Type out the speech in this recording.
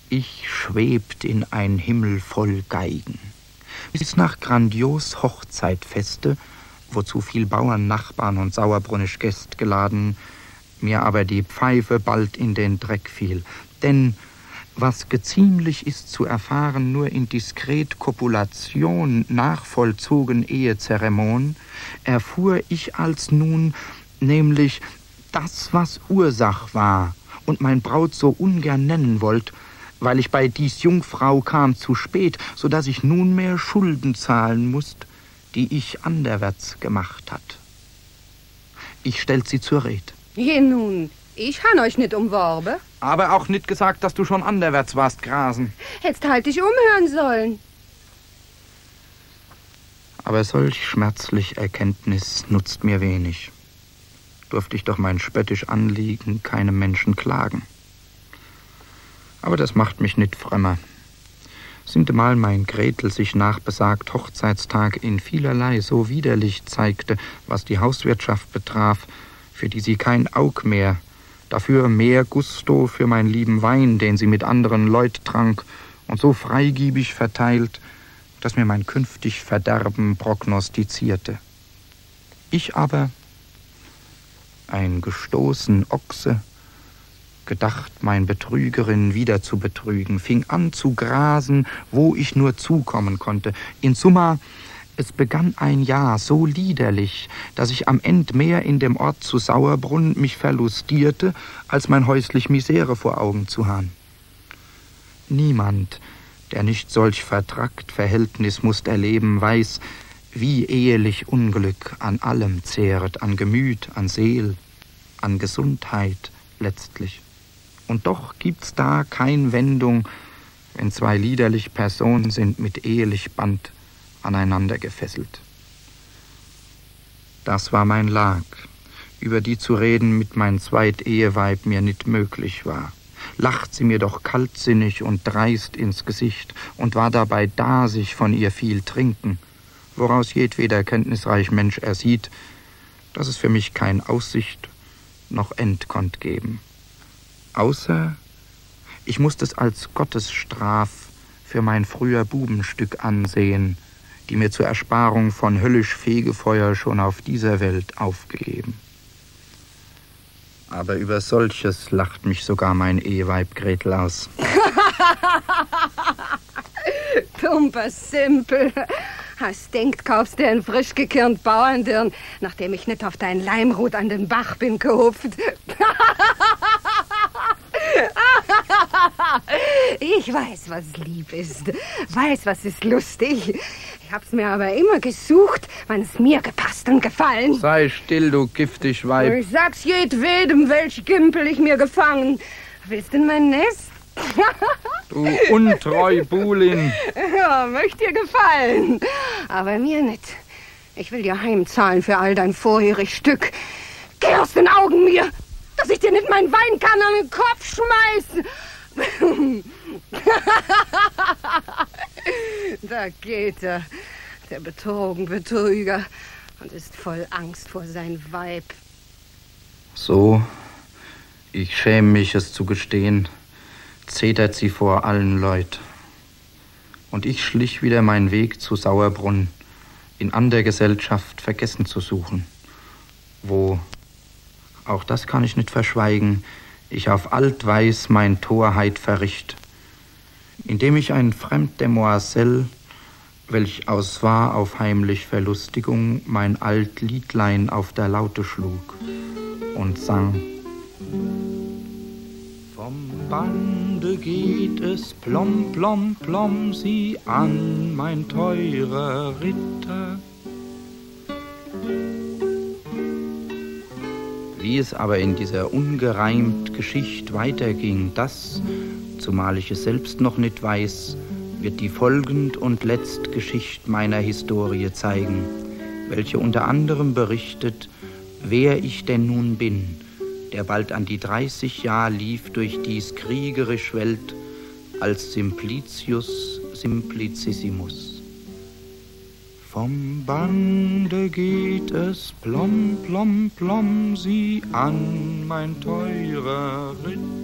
Ich schwebt in ein Himmel voll Geigen. Bis nach grandios Hochzeitfeste, wozu viel Bauern, Nachbarn und sauerbrunnisch Gäst geladen, mir aber die Pfeife bald in den Dreck fiel. Denn was geziemlich ist zu erfahren, nur in diskret Kopulation nachvollzogen Ehezeremon, erfuhr ich als nun, nämlich das, was Ursach war und mein Braut so ungern nennen wollt, weil ich bei dies Jungfrau kam zu spät, so dass ich nunmehr Schulden zahlen mußt, die ich anderwärts gemacht hat. Ich stellt sie zur Red. Je nun, ich han euch nicht umworben. Aber auch nicht gesagt, dass du schon anderwärts warst grasen. Hättest halt dich umhören sollen. Aber solch schmerzlich Erkenntnis nutzt mir wenig. Durfte ich doch mein spöttisch Anliegen keinem Menschen klagen. Aber das macht mich nicht frömmer. Sintemal mein Gretel sich nach besagt Hochzeitstag in vielerlei so widerlich zeigte, was die Hauswirtschaft betraf, für die sie kein Aug mehr, dafür mehr Gusto für mein lieben Wein, den sie mit anderen Leut trank und so freigiebig verteilt, dass mir mein künftig Verderben prognostizierte. Ich aber, ein gestoßen Ochse, gedacht, mein Betrügerin wieder zu betrügen, fing an zu grasen, wo ich nur zukommen konnte. In Summa, es begann ein Jahr so liederlich, dass ich am End mehr in dem Ort zu Sauerbrunn mich verlustierte, als mein häuslich Misere vor Augen zu haben. Niemand, der nicht solch vertrackt Verhältnis mußt erleben, weiß, wie ehelich Unglück an allem zehret, an Gemüt, an Seel, an Gesundheit letztlich. Und doch gibt's da kein Wendung, wenn zwei liederlich Personen sind mit ehelich Band aneinander gefesselt. Das war mein Lag, über die zu reden mit mein Zweit-Eheweib mir nicht möglich war. Lacht sie mir doch kaltsinnig und dreist ins Gesicht und war dabei da, sich von ihr viel trinken, woraus jedweder kenntnisreich Mensch ersieht, dass es für mich kein Aussicht noch End konnt geben. Außer, ich mußt es als Gottesstraf für mein früher Bubenstück ansehen, die mir zur Ersparung von höllisch Fegefeuer schon auf dieser Welt aufgegeben. Aber über solches lacht mich sogar mein Eheweib Gretel aus. Dumper Simpel. Hast denkt, kaufst dir ein frisch gekirnt Bauerndirn, nachdem ich nicht auf dein Leimrut an den Bach bin gehupft. Ich weiß, was lieb ist, weiß, was ist lustig. Ich hab's mir aber immer gesucht, wann es mir gepasst und gefallen. Sei still, du giftig Weib. Ich sag's jedwedem, welch Gimpel ich mir gefangen. Willst du in mein Nest? Du untreu Buhlin. Ja, möcht dir gefallen. Aber mir nicht. Ich will dir heimzahlen für all dein vorherig Stück. Geh aus den Augen mir, dass ich dir nicht meinen Weinkann an den Kopf schmeiß. Da geht er, der Betrüger, und ist voll Angst vor sein Weib. So, ich schäme mich, es zu gestehen, zetert sie vor allen Leut. Und ich schlich wieder meinen Weg zu Sauerbrunn, in ander Gesellschaft vergessen zu suchen, wo, auch das kann ich nicht verschweigen, ich auf Altweis mein Torheit verricht, indem ich ein fremd Demoiselle, welch aus war auf heimlich Verlustigung, mein alt Liedlein auf der Laute schlug und sang. Vom Bande geht es plom, plom, plom sie an, mein teurer Ritter. Wie es aber in dieser ungereimt Geschicht weiterging, das, zumal ich es selbst noch nicht weiß, wird die folgend und letzt Geschicht meiner Historie zeigen, welche unter anderem berichtet, wer ich denn nun bin, der bald an die 30 Jahr lief durch dies kriegerisch Welt als Simplicius Simplicissimus. Vom Bande geht es plom, plom, plom sie an, mein teurer Ritter.